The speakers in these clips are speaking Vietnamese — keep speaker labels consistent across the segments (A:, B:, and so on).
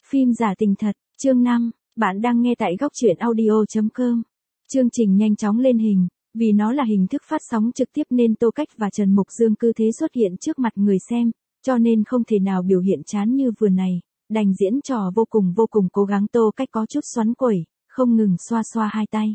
A: Phim giả tình thật, chương 5, bạn đang nghe tại góc truyện audio.com. Chương trình nhanh chóng lên hình, vì nó là hình thức phát sóng trực tiếp nên Tô Cách và Trần Mục Dương cứ thế xuất hiện trước mặt người xem, cho nên không thể nào biểu hiện chán như vừa này, đành diễn trò vô cùng cố gắng. Tô Cách có chút xoắn quẩy, không ngừng xoa xoa hai tay.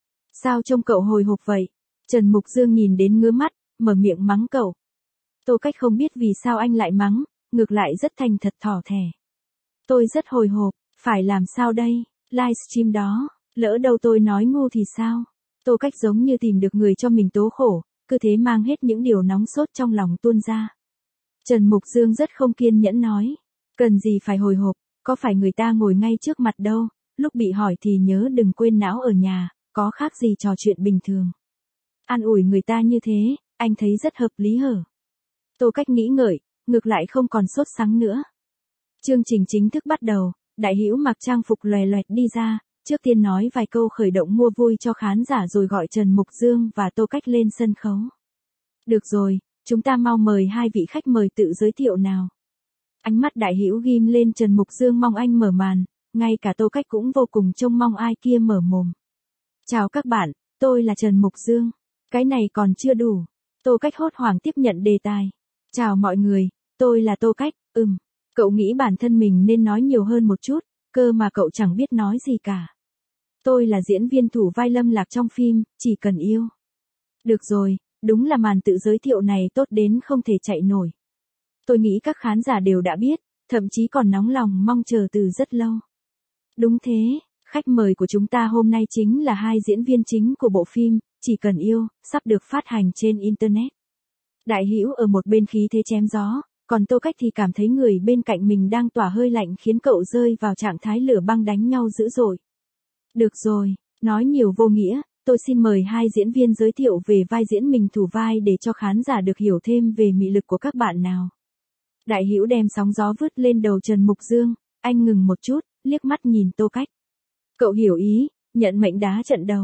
A: Sao trông cậu hồi hộp vậy? Trần Mục Dương nhìn đến ngứa mắt, mở miệng mắng cậu. Tô Cách không biết vì sao anh lại mắng, ngược lại rất thành thật thỏ thẻ. Tôi rất hồi hộp, phải làm sao đây? Livestream đó, lỡ đâu tôi nói ngu thì sao? Tô Cách giống như tìm được người cho mình tố khổ, cứ thế mang hết những điều nóng sốt trong lòng tuôn ra. Trần Mục Dương rất không kiên nhẫn nói, cần gì phải hồi hộp, có phải người ta ngồi ngay trước mặt đâu, lúc bị hỏi thì nhớ đừng quên não ở nhà, có khác gì trò chuyện bình thường. An ủi người ta như thế, anh thấy rất hợp lý hở. Tô Cách nghĩ ngợi, ngược lại không còn sốt sắng nữa. Chương trình chính thức bắt đầu, Đại Hữu mặc trang phục loè loẹt đi ra, trước tiên nói vài câu khởi động mua vui cho khán giả rồi gọi Trần Mục Dương và Tô Cách lên sân khấu. Được rồi, chúng ta mau mời hai vị khách mời tự giới thiệu nào. Ánh mắt Đại Hữu ghim lên Trần Mục Dương mong anh mở màn, ngay cả Tô Cách cũng vô cùng trông mong ai kia mở mồm. Chào các bạn, tôi là Trần Mục Dương. Cái này còn chưa đủ. Tô Cách hốt hoảng tiếp nhận đề tài. Chào mọi người, tôi là Tô Cách, Cậu nghĩ bản thân mình nên nói nhiều hơn một chút, cơ mà cậu chẳng biết nói gì cả. Tôi là diễn viên thủ vai Lâm Lạc trong phim, Chỉ Cần Yêu. Được rồi, đúng là màn tự giới thiệu này tốt đến không thể chạy nổi. Tôi nghĩ các khán giả đều đã biết, thậm chí còn nóng lòng mong chờ từ rất lâu. Đúng thế, khách mời của chúng ta hôm nay chính là hai diễn viên chính của bộ phim, Chỉ Cần Yêu, sắp được phát hành trên Internet. Đại Hữu ở một bên khí thế chém gió, còn Tô Cách thì cảm thấy người bên cạnh mình đang tỏa hơi lạnh khiến cậu rơi vào trạng thái lửa băng đánh nhau dữ dội. Được rồi, nói nhiều vô nghĩa, tôi xin mời hai diễn viên giới thiệu về vai diễn mình thủ vai để cho khán giả được hiểu thêm về mị lực của các bạn nào. Đại Hữu đem sóng gió vứt lên đầu Trần Mục Dương, anh ngừng một chút, liếc mắt nhìn Tô Cách. Cậu hiểu ý, nhận mệnh đá trận đầu.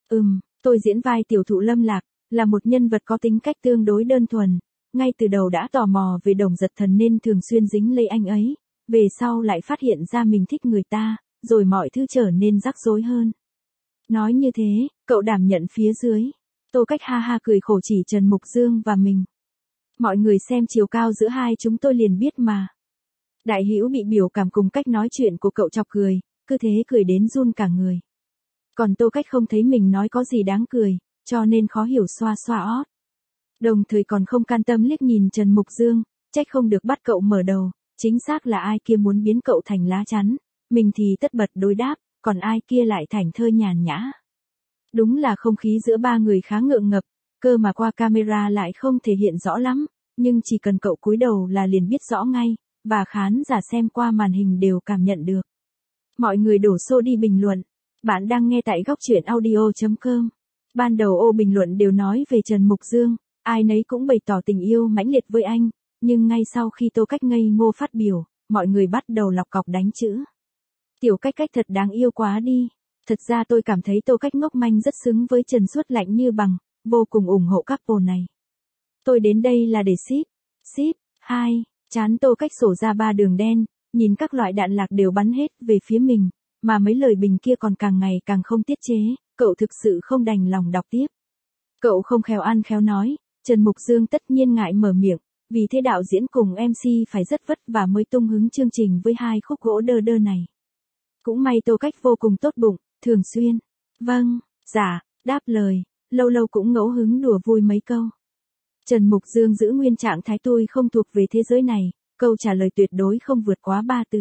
A: Tôi diễn vai tiểu thụ Lâm Lạc, là một nhân vật có tính cách tương đối đơn thuần. Ngay từ đầu đã tò mò về Đồng Giật Thần nên thường xuyên dính lấy anh ấy, về sau lại phát hiện ra mình thích người ta, rồi mọi thứ trở nên rắc rối hơn. Nói như thế, cậu đảm nhận phía dưới. Tô Cách ha ha cười khổ chỉ Trần Mục Dương và mình. Mọi người xem chiều cao giữa hai chúng tôi liền biết mà. Đại Hữu bị biểu cảm cùng cách nói chuyện của cậu chọc cười, cứ thế cười đến run cả người. Còn Tô Cách không thấy mình nói có gì đáng cười, cho nên khó hiểu xoa xoa ót. Đồng thời còn không can tâm liếc nhìn Trần Mục Dương, trách không được bắt cậu mở đầu, chính xác là ai kia muốn biến cậu thành lá chắn, mình thì tất bật đối đáp, còn ai kia lại thảnh thơi nhàn nhã. Đúng là không khí giữa ba người khá ngượng ngập, cơ mà qua camera lại không thể hiện rõ lắm, nhưng chỉ cần cậu cúi đầu là liền biết rõ ngay, và khán giả xem qua màn hình đều cảm nhận được. Mọi người đổ xô đi bình luận, bạn đang nghe tại góc truyện audio.com. Ban đầu ô bình luận đều nói về Trần Mục Dương. Ai nấy cũng bày tỏ tình yêu mãnh liệt với anh, nhưng ngay sau khi Tô Cách ngây ngô phát biểu, mọi người bắt đầu lọc cọc đánh chữ. Tiểu Cách Cách thật đáng yêu quá đi. Thật ra tôi cảm thấy Tô Cách ngốc manh rất xứng với Trần Suốt Lạnh như bằng, vô cùng ủng hộ couple này. Tôi đến đây là để ship 2, chán Tô Cách sổ ra 3 đường đen, nhìn các loại đạn lạc đều bắn hết về phía mình, mà mấy lời bình kia còn càng ngày càng không tiết chế, cậu thực sự không đành lòng đọc tiếp. Cậu không khéo ăn khéo nói. Trần Mục Dương tất nhiên ngại mở miệng, vì thế đạo diễn cùng MC phải rất vất vả mới tung hứng chương trình với hai khúc gỗ đơ đơ này. Cũng may Tô Cách vô cùng tốt bụng, thường xuyên, vâng, dạ, đáp lời, lâu lâu cũng ngẫu hứng đùa vui mấy câu. Trần Mục Dương giữ nguyên trạng thái tôi không thuộc về thế giới này, câu trả lời tuyệt đối không vượt quá 3 từ.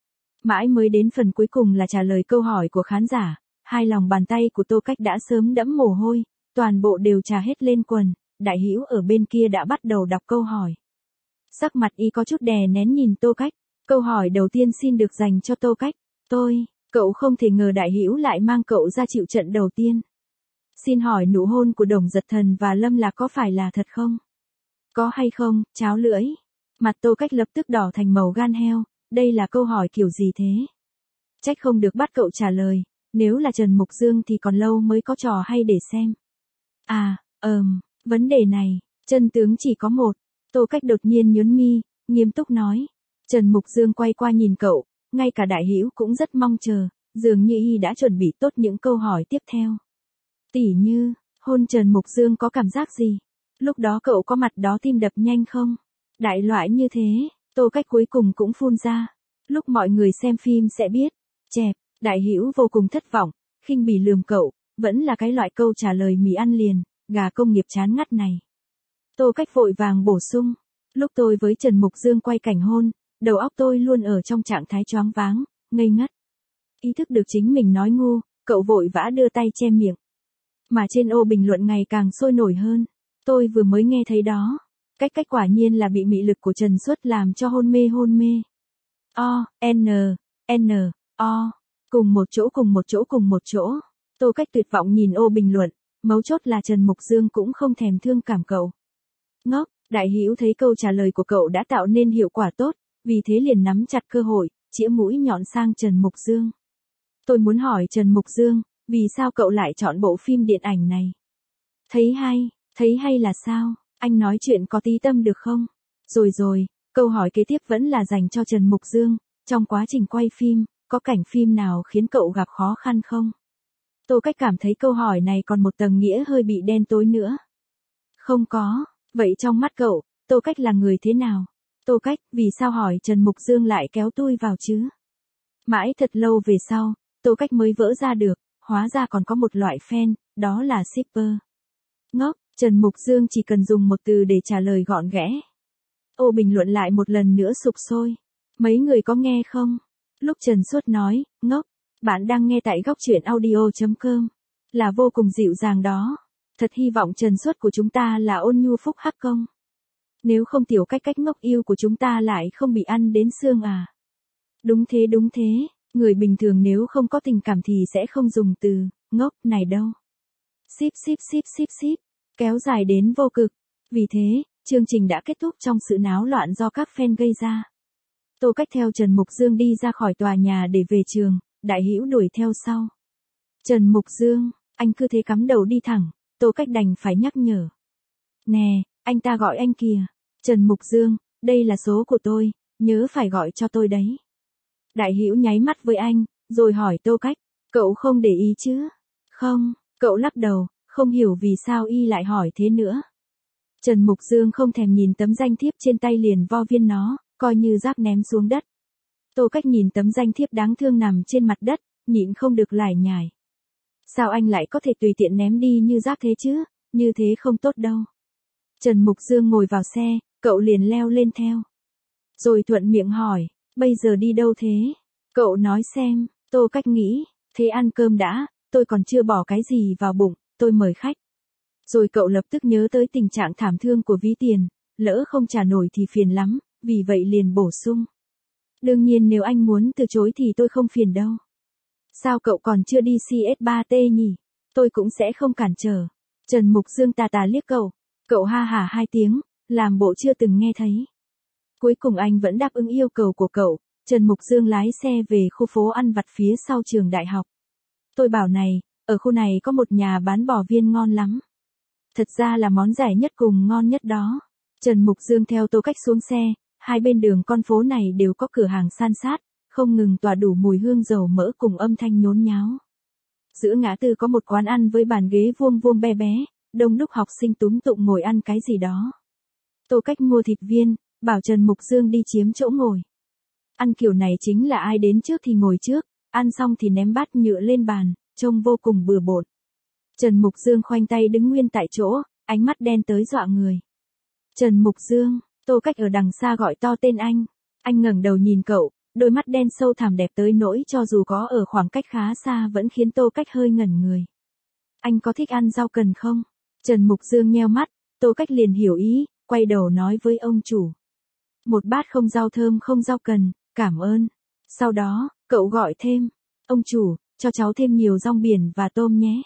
A: Mãi mới đến phần cuối cùng là trả lời câu hỏi của khán giả, hai lòng bàn tay của Tô Cách đã sớm đẫm mồ hôi, toàn bộ đều trà hết lên quần. Đại Hữu ở bên kia đã bắt đầu đọc câu hỏi. Sắc mặt y có chút đè nén nhìn Tô Cách. Câu hỏi đầu tiên xin được dành cho Tô Cách. Cậu không thể ngờ Đại Hữu lại mang cậu ra chịu trận đầu tiên. Xin hỏi nụ hôn của Đồng Giật Thần và Lâm Lạc có phải là thật không? Có hay không, cháo lưỡi? Mặt Tô Cách lập tức đỏ thành màu gan heo, đây là câu hỏi kiểu gì thế? Trách không được bắt cậu trả lời, nếu là Trần Mục Dương thì còn lâu mới có trò hay để xem. Vấn đề này, chân tướng chỉ có một. Tô Cách đột nhiên nhướng mi, nghiêm túc nói. Trần Mục Dương quay qua nhìn cậu, ngay cả Đại Hữu cũng rất mong chờ, dường như y đã chuẩn bị tốt những câu hỏi tiếp theo. Tỉ như, hôn Trần Mục Dương có cảm giác gì? Lúc đó cậu có mặt đó tim đập nhanh không? Đại loại như thế, Tô Cách cuối cùng cũng phun ra. Lúc mọi người xem phim sẽ biết. Chẹp, Đại Hữu vô cùng thất vọng, khinh bỉ lườm cậu, vẫn là cái loại câu trả lời mì ăn liền, gà công nghiệp chán ngắt này. Tô Cách vội vàng bổ sung. Lúc tôi với Trần Mục Dương quay cảnh hôn, đầu óc tôi luôn ở trong trạng thái choáng váng, ngây ngất. Ý thức được chính mình nói ngu, cậu vội vã đưa tay che miệng. Mà trên ô bình luận ngày càng sôi nổi hơn. Tôi vừa mới nghe thấy đó. Cách quả nhiên là bị mị lực của Trần Suất làm cho hôn mê. Cùng một chỗ. Tô Cách tuyệt vọng nhìn ô bình luận, mấu chốt là Trần Mục Dương cũng không thèm thương cảm cậu. Ngốc, Đại Hữu thấy câu trả lời của cậu đã tạo nên hiệu quả tốt, vì thế liền nắm chặt cơ hội, chĩa mũi nhọn sang Trần Mục Dương. Tôi muốn hỏi Trần Mục Dương, vì sao cậu lại chọn bộ phim điện ảnh này? Thấy hay là sao? Anh nói chuyện có tí tâm được không? Rồi, câu hỏi kế tiếp vẫn là dành cho Trần Mục Dương, trong quá trình quay phim, có cảnh phim nào khiến cậu gặp khó khăn không? Tô Cách cảm thấy câu hỏi này còn một tầng nghĩa hơi bị đen tối nữa. Không có, vậy trong mắt cậu, Tô Cách là người thế nào? Tô Cách, vì sao hỏi Trần Mục Dương lại kéo tôi vào chứ? Mãi thật lâu về sau, Tô Cách mới vỡ ra được, hóa ra còn có một loại fan, đó là shipper. Ngốc, Trần Mục Dương chỉ cần dùng một từ để trả lời gọn ghẽ. Ô bình luận lại một lần nữa sục sôi. Mấy người có nghe không? Lúc Trần Suất nói, ngốc, bạn đang nghe tại góc truyện audio.com. Là vô cùng dịu dàng đó. Thật hy vọng Trần Suất của chúng ta là ôn nhu phúc hắc công. Nếu không Tiểu Cách ngốc yêu của chúng ta lại không bị ăn đến xương à. Đúng thế. Người bình thường nếu không có tình cảm thì sẽ không dùng từ ngốc này đâu. Ship. Kéo dài đến vô cực. Vì thế, chương trình đã kết thúc trong sự náo loạn do các fan gây ra. Tô Cách theo Trần Mục Dương đi ra khỏi tòa nhà để về trường, Đại Hữu đuổi theo sau. Trần Mục Dương, anh cứ thế cắm đầu đi thẳng, Tô Cách đành phải nhắc nhở. Nè, anh ta gọi anh kìa. Trần Mục Dương, đây là số của tôi, nhớ phải gọi cho tôi đấy. Đại Hữu nháy mắt với anh, rồi hỏi Tô Cách, cậu không để ý chứ? Không, cậu lắc đầu, không hiểu vì sao y lại hỏi thế nữa. Trần Mục Dương không thèm nhìn tấm danh thiếp trên tay liền vo viên nó, coi như rác ném xuống đất. Tô Cách nhìn tấm danh thiếp đáng thương nằm trên mặt đất, nhịn không được lải nhải. Sao anh lại có thể tùy tiện ném đi như rác thế chứ, như thế không tốt đâu. Trần Mục Dương ngồi vào xe, cậu liền leo lên theo. Rồi thuận miệng hỏi, bây giờ đi đâu thế? Cậu nói xem, Tô Cách nghĩ, thế ăn cơm đã, tôi còn chưa bỏ cái gì vào bụng, tôi mời khách. Rồi cậu lập tức nhớ tới tình trạng thảm thương của ví tiền, lỡ không trả nổi thì phiền lắm, vì vậy liền bổ sung. Đương nhiên nếu anh muốn từ chối thì tôi không phiền đâu. Sao cậu còn chưa đi CS3T nhỉ? Tôi cũng sẽ không cản trở. Trần Mục Dương tà liếc cậu ha hả 2 tiếng, làm bộ chưa từng nghe thấy. Cuối cùng anh vẫn đáp ứng yêu cầu của cậu, Trần Mục Dương lái xe về khu phố ăn vặt phía sau trường đại học. Tôi bảo này, ở khu này có một nhà bán bò viên ngon lắm. Thật ra là món rẻ nhất cùng ngon nhất đó. Trần Mục Dương theo Tô Cách xuống xe, hai bên đường con phố này đều có cửa hàng san sát, không ngừng tỏa đủ mùi hương dầu mỡ cùng âm thanh nhốn nháo. Giữa ngã tư có một quán ăn với bàn ghế vuông bé bé, đông đúc học sinh túm tụm ngồi ăn cái gì đó. Tô Cách mua thịt viên, bảo Trần Mục Dương đi chiếm chỗ ngồi. Ăn kiểu này chính là ai đến trước thì ngồi trước, ăn xong thì ném bát nhựa lên bàn, trông vô cùng bừa bộn. Trần Mục Dương khoanh tay đứng nguyên tại chỗ, ánh mắt đen tới dọa người. Trần Mục Dương, Tô Cách ở đằng xa gọi to tên anh. Anh ngẩng đầu nhìn cậu, đôi mắt đen sâu thẳm đẹp tới nỗi cho dù có ở khoảng cách khá xa vẫn khiến Tô Cách hơi ngẩn người. Anh có thích ăn rau cần không? Trần Mục Dương nheo mắt, Tô Cách liền hiểu ý, quay đầu nói với ông chủ. Một bát không rau thơm không rau cần, cảm ơn. Sau đó, cậu gọi thêm, ông chủ, cho cháu thêm nhiều rong biển và tôm nhé.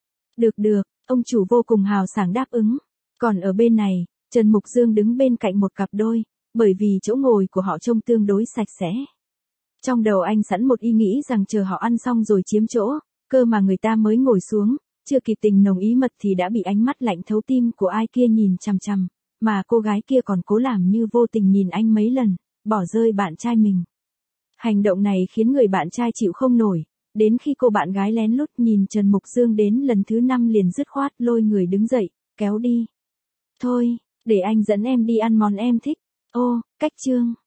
A: Được, ông chủ vô cùng hào sảng đáp ứng. Còn ở bên này, Trần Mục Dương đứng bên cạnh một cặp đôi, bởi vì chỗ ngồi của họ trông tương đối sạch sẽ. Trong đầu anh sẵn một ý nghĩ rằng chờ họ ăn xong rồi chiếm chỗ, cơ mà người ta mới ngồi xuống, chưa kịp tình nồng ý mật thì đã bị ánh mắt lạnh thấu tim của ai kia nhìn chằm chằm, mà cô gái kia còn cố làm như vô tình nhìn anh mấy lần, bỏ rơi bạn trai mình. Hành động này khiến người bạn trai chịu không nổi, đến khi cô bạn gái lén lút nhìn Trần Mục Dương đến lần thứ 5 liền dứt khoát lôi người đứng dậy, kéo đi. Thôi, để anh dẫn em đi ăn món em thích. Ô, cách chương.